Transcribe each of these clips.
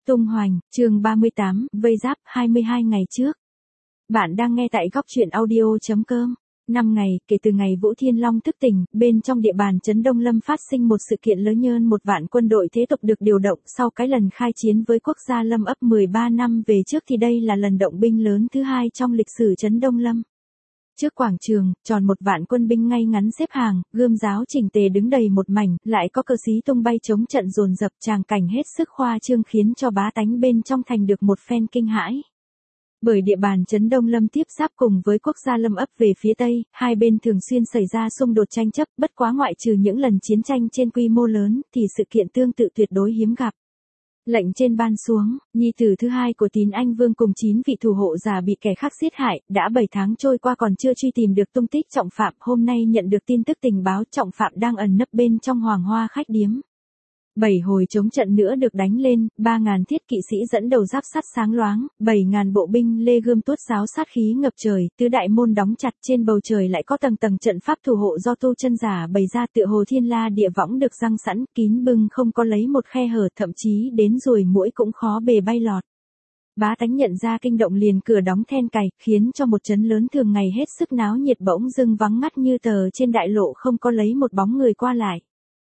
Tung hoành, chương 38, vây giáp, 22 ngày trước. Bạn đang nghe tại góc truyện audio.com. 5 ngày, kể từ ngày Vũ Thiên Long thức tỉnh, bên trong địa bàn trấn Đông Lâm phát sinh một sự kiện lớn hơn 1 vạn quân đội thế tộc được điều động sau cái lần khai chiến với quốc gia Lâm ấp 13 năm về trước thì đây là lần động binh lớn thứ 2 trong lịch sử trấn Đông Lâm. Trước quảng trường, tròn 1 vạn quân binh ngay ngắn xếp hàng, gươm giáo chỉnh tề đứng đầy một mảnh, lại có cờ xí tung bay chống trận dồn dập, tràng cảnh hết sức khoa trương khiến cho bá tánh bên trong thành được một phen kinh hãi. Bởi địa bàn trấn Đông Lâm tiếp giáp cùng với quốc gia Lâm ấp về phía Tây, hai bên thường xuyên xảy ra xung đột tranh chấp, bất quá ngoại trừ những lần chiến tranh trên quy mô lớn, thì sự kiện tương tự tuyệt đối hiếm gặp. Lệnh trên ban xuống, nhi tử thứ 2 của Tín Anh Vương cùng 9 vị thủ hộ già bị kẻ khác giết hại, đã 7 tháng trôi qua còn chưa truy tìm được tung tích Trọng Phạm, hôm nay nhận được tin tức tình báo Trọng Phạm đang ẩn nấp bên trong Hoàng Hoa khách điếm. 7 hồi chống trận nữa được đánh lên, 3.000 thiết kỵ sĩ dẫn đầu giáp sắt sáng loáng, 7.000 bộ binh lê gươm tuốt giáo sát khí ngập trời, tứ đại môn đóng chặt, trên bầu trời lại có tầng tầng trận pháp thủ hộ do tu chân giả bày ra, tựa hồ thiên la địa võng được răng sẵn, kín bưng không có lấy một khe hở, thậm chí đến ruồi muỗi cũng khó bề bay lọt. Bá tánh nhận ra kinh động liền cửa đóng then cài, khiến cho một trấn lớn thường ngày hết sức náo nhiệt bỗng dưng vắng ngắt như tờ, trên đại lộ không có lấy một bóng người qua lại.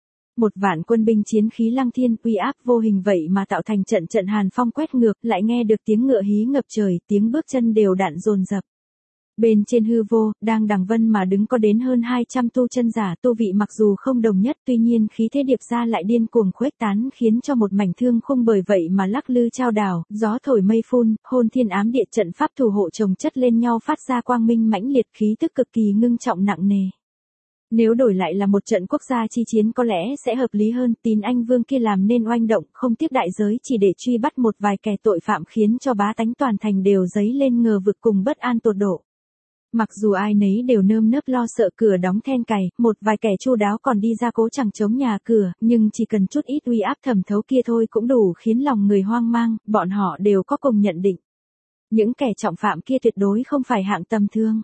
1 vạn quân binh chiến khí lăng thiên, uy áp vô hình vậy mà tạo thành trận hàn phong quét ngược, lại nghe được tiếng ngựa hí ngập trời, tiếng bước chân đều đặn dồn dập. Bên trên hư vô, đang đằng vân mà đứng có đến hơn 200 tu chân giả, tu vị mặc dù không đồng nhất, tuy nhiên khí thế điệp ra lại điên cuồng khuếch tán, khiến cho một mảnh thương khung bởi vậy mà lắc lư chao đảo, gió thổi mây phun, hôn thiên ám địa, trận pháp thủ hộ chồng chất lên nhau phát ra quang minh mãnh liệt, khí tức cực kỳ ngưng trọng nặng nề. Nếu đổi lại là một trận quốc gia chi chiến có lẽ sẽ hợp lý hơn, Tín Anh Vương kia làm nên oanh động, không tiếc đại giới chỉ để truy bắt một vài kẻ tội phạm khiến cho bá tánh toàn thành đều dấy lên ngờ vực cùng bất an tột độ. Mặc dù ai nấy đều nơm nớp lo sợ cửa đóng then cài, một vài kẻ chu đáo còn đi ra cố chẳng chống nhà cửa, nhưng chỉ cần chút ít uy áp thẩm thấu kia thôi cũng đủ khiến lòng người hoang mang, bọn họ đều có cùng nhận định. Những kẻ trọng phạm kia tuyệt đối không phải hạng tầm thường.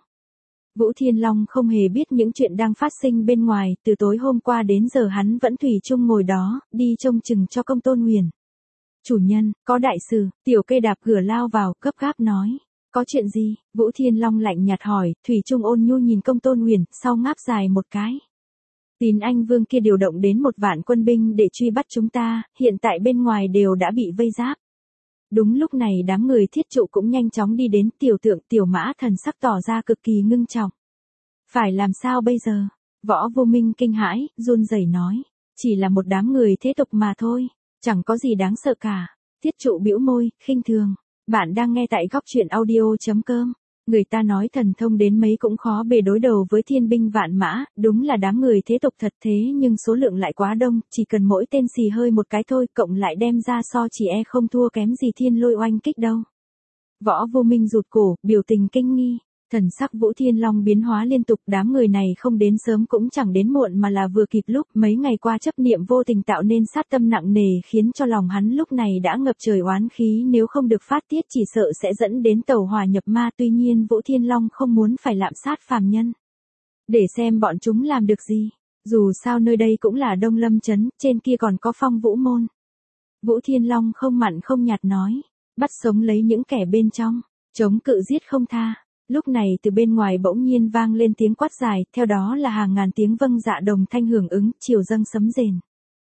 Vũ Thiên Long không hề biết những chuyện đang phát sinh bên ngoài, từ tối hôm qua đến giờ hắn vẫn thủy chung ngồi đó, đi trông chừng cho Công Tôn Huyền. Chủ nhân, có đại sự, tiểu cây đạp cửa lao vào, gấp gáp nói. Có chuyện gì? Vũ Thiên Long lạnh nhạt hỏi, thủy chung ôn nhu nhìn Công Tôn Huyền, sau ngáp dài một cái. Tín Anh Vương kia điều động đến 1 vạn quân binh để truy bắt chúng ta, hiện tại bên ngoài đều đã bị vây giáp. Đúng lúc này đám người Thiết Trụ cũng nhanh chóng đi đến, tiểu tượng Tiểu Mã thần sắc tỏ ra cực kỳ ngưng trọng. Phải làm sao bây giờ? Võ Vô Minh kinh hãi, run rẩy nói. Chỉ là một đám người thế tục mà thôi, chẳng có gì đáng sợ cả. Thiết Trụ bĩu môi, khinh thường. Bạn đang nghe tại góc truyện audio.com. Người ta nói thần thông đến mấy cũng khó bề đối đầu với thiên binh vạn mã, đúng là đám người thế tục thật thế nhưng số lượng lại quá đông, chỉ cần mỗi tên xì hơi một cái thôi, cộng lại đem ra so chỉ không thua kém gì thiên lôi oanh kích đâu. Võ Vô Minh rụt cổ, biểu tình kinh nghi. Thần sắc Vũ Thiên Long biến hóa liên tục, đám người này không đến sớm cũng chẳng đến muộn mà là vừa kịp lúc, mấy ngày qua chấp niệm vô tình tạo nên sát tâm nặng nề khiến cho lòng hắn lúc này đã ngập trời oán khí, nếu không được phát tiết chỉ sợ sẽ dẫn đến tẩu hỏa nhập ma, tuy nhiên Vũ Thiên Long không muốn phải lạm sát phàm nhân. Để xem bọn chúng làm được gì, dù sao nơi đây cũng là Đông Lâm trấn, trên kia còn có Phong Vũ môn. Vũ Thiên Long không mặn không nhạt nói, bắt sống lấy những kẻ bên trong, chống cự giết không tha. Lúc này từ bên ngoài bỗng nhiên vang lên tiếng quát dài, theo đó là hàng ngàn tiếng vâng dạ đồng thanh hưởng ứng, chiều dâng sấm rền.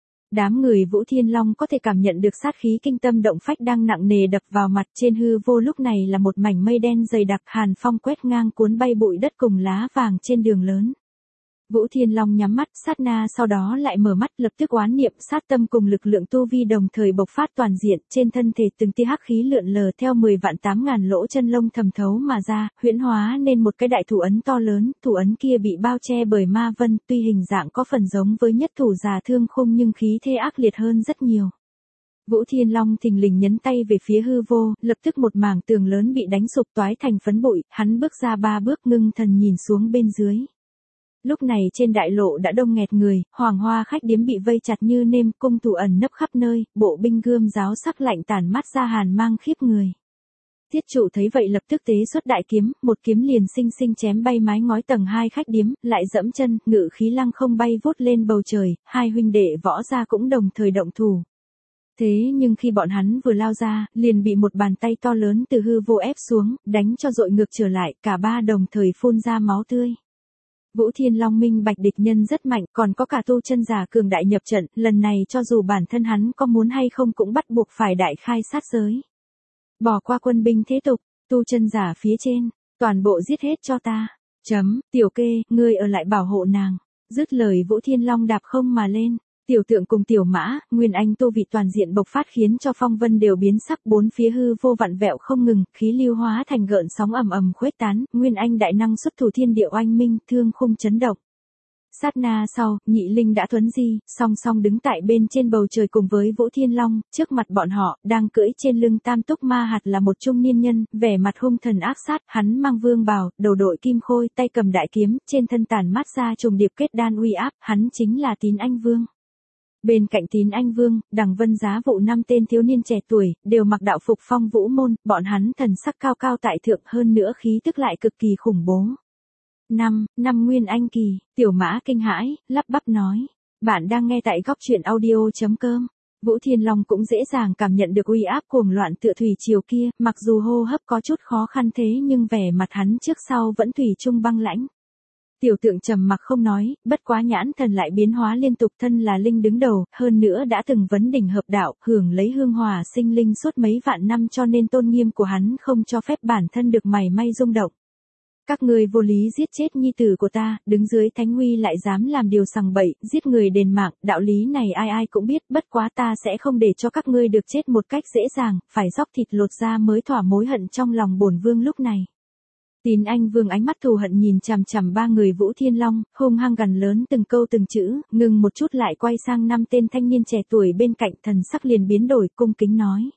Đám người Vũ Thiên Long có thể cảm nhận được sát khí kinh tâm động phách đang nặng nề đập vào mặt, trên hư vô lúc này là một mảnh mây đen dày đặc, hàn phong quét ngang cuốn bay bụi đất cùng lá vàng trên đường lớn. Vũ Thiên Long nhắm mắt, sát na sau đó lại mở mắt, lập tức oán niệm sát tâm cùng lực lượng tu vi đồng thời bộc phát toàn diện, trên thân thể từng tia hắc khí lượn lờ theo 10 vạn 8.000 lỗ chân lông thẩm thấu mà ra, huyễn hóa nên một cái đại thủ ấn to lớn, thủ ấn kia bị bao che bởi ma vân, tuy hình dạng có phần giống với nhất thủ già thương khung nhưng khí thế ác liệt hơn rất nhiều. Vũ Thiên Long thình lình nhấn tay về phía hư vô, lập tức một mảng tường lớn bị đánh sụp toái thành phấn bụi, hắn bước ra 3 bước ngưng thần nhìn xuống bên dưới. Lúc này trên đại lộ đã đông nghẹt người, Hoàng Hoa khách điếm bị vây chặt như nêm, cung thủ ẩn nấp khắp nơi, bộ binh gươm giáo sắc lạnh tản mát ra hàn mang khiếp người. Tiết Trụ thấy vậy lập tức tế xuất đại kiếm, một kiếm liền xinh xinh chém bay mái ngói tầng 2 khách điếm, lại dẫm chân, ngự khí lăng không bay vút lên bầu trời, hai huynh đệ Võ gia cũng đồng thời động thủ. Thế nhưng khi bọn hắn vừa lao ra, liền bị một bàn tay to lớn từ hư vô ép xuống, đánh cho dội ngược trở lại, cả ba đồng thời phun ra máu tươi. Vũ Thiên Long minh bạch địch nhân rất mạnh, còn có cả tu chân giả cường đại nhập trận, lần này cho dù bản thân hắn có muốn hay không cũng bắt buộc phải đại khai sát giới. Bỏ qua quân binh thế tục, tu chân giả phía trên, toàn bộ giết hết cho ta. Tiểu Kê, ngươi ở lại bảo hộ nàng. Dứt lời Vũ Thiên Long đạp không mà lên. Tiểu Tượng cùng Tiểu Mã, Nguyên Anh tu vị toàn diện bộc phát khiến cho phong vân đều biến sắc, bốn phía hư vô vặn vẹo không ngừng, khí lưu hóa thành gợn sóng ầm ầm khuếch tán, Nguyên Anh đại năng xuất thủ thiên địa oanh minh, thương khung chấn động. Sát na sau, Nhị Linh đã thuấn di, song song đứng tại bên trên bầu trời cùng với Vũ Thiên Long, trước mặt bọn họ, đang cưỡi trên lưng Tam Túc Ma Hạt là một trung niên nhân, vẻ mặt hung thần ác sát, hắn mang vương bào, đầu đội kim khôi, tay cầm đại kiếm, trên thân tản mát ra trùng điệp kết đan uy áp, hắn chính là Tín Anh Vương. Bên cạnh Tín Anh Vương, Đằng Vân Giá Vụ 5 tên thiếu niên trẻ tuổi, đều mặc đạo phục phong vũ môn, bọn hắn thần sắc cao cao tại thượng hơn nữa khí tức lại cực kỳ khủng bố. Năm Nguyên Anh kỳ, Tiểu Mã kinh hãi, lắp bắp nói. Bạn đang nghe tại góc truyện audio.com. Vũ Thiên Long cũng dễ dàng cảm nhận được uy áp cuồng loạn tựa thủy triều kia, mặc dù hô hấp có chút khó khăn thế nhưng vẻ mặt hắn trước sau vẫn thủy chung băng lãnh. Tiểu Tượng trầm mặc không nói, bất quá nhãn thần lại biến hóa liên tục, thân là linh đứng đầu, hơn nữa đã từng vấn đỉnh hợp đạo, hưởng lấy hương hòa sinh linh suốt mấy vạn năm cho nên tôn nghiêm của hắn không cho phép bản thân được mảy may rung động. Các ngươi vô lý giết chết nhi tử của ta, đứng dưới thánh huy lại dám làm điều sằng bậy, giết người đền mạng, đạo lý này ai ai cũng biết, bất quá ta sẽ không để cho các ngươi được chết một cách dễ dàng, phải dóc thịt lột ra mới thỏa mối hận trong lòng bổn vương lúc này. Tín Anh Vương ánh mắt thù hận nhìn chằm chằm ba người Vũ Thiên Long, hung hăng gằn lớn từng câu từng chữ, ngừng một chút lại quay sang năm tên thanh niên trẻ tuổi bên cạnh, thần sắc liền biến đổi, cung kính nói.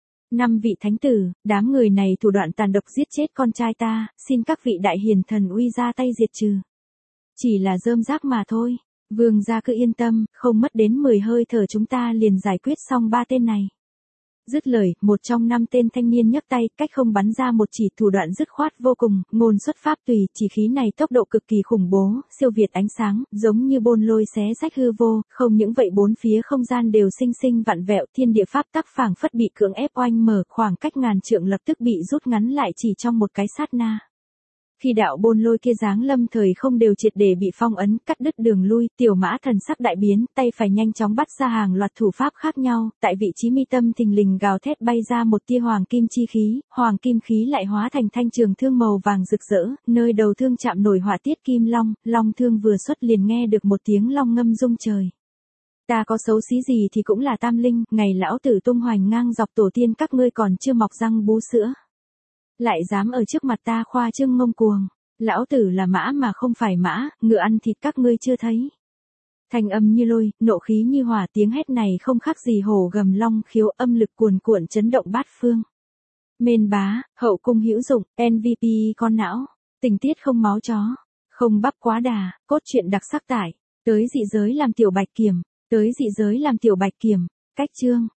5 vị thánh tử, đám người này thủ đoạn tàn độc giết chết con trai ta, xin các vị đại hiền thần uy ra tay diệt trừ. Chỉ là rơm rác mà thôi, vương gia cứ yên tâm, không mất đến 10 hơi thở chúng ta liền giải quyết xong ba tên này. Dứt lời, một trong 5 tên thanh niên nhấc tay, cách không bắn ra một chỉ, thủ đoạn dứt khoát vô cùng, ngôn xuất pháp tùy, chỉ khí này tốc độ cực kỳ khủng bố, siêu việt ánh sáng, giống như bôn lôi xé rách hư vô, không những vậy bốn phía không gian đều sinh sinh vặn vẹo, thiên địa pháp tắc phảng phất bị cưỡng ép oanh mở, khoảng cách ngàn trượng lập tức bị rút ngắn lại chỉ trong một cái sát na. Khi đạo bôn lôi kia giáng lâm thời không đều triệt để bị phong ấn, cắt đứt đường lui, Tiểu Mã thần sắc đại biến, tay phải nhanh chóng bắt ra hàng loạt thủ pháp khác nhau, tại vị trí mi tâm thình lình gào thét bay ra một tia hoàng kim chi khí, hoàng kim khí lại hóa thành thanh trường thương màu vàng rực rỡ, nơi đầu thương chạm nổi họa tiết kim long, long thương vừa xuất liền nghe được một tiếng long ngâm rung trời. Ta có xấu xí gì thì cũng là tam linh, ngày lão tử tung hoành ngang dọc tổ tiên các ngươi còn chưa mọc răng bú sữa. Lại dám ở trước mặt ta khoa trương ngông cuồng, lão tử là mã mà không phải mã, ngựa ăn thịt các ngươi chưa thấy. Thanh âm như lôi, nộ khí như hỏa, tiếng hét này không khác gì hổ gầm long khiếu, âm lực cuồn cuộn chấn động bát phương. Mên bá, hậu cung hữu dụng, MVP con não, tình tiết không máu chó, không bắp quá đà, cốt truyện đặc sắc tải, tới dị giới làm tiểu bạch kiểm, cách chương.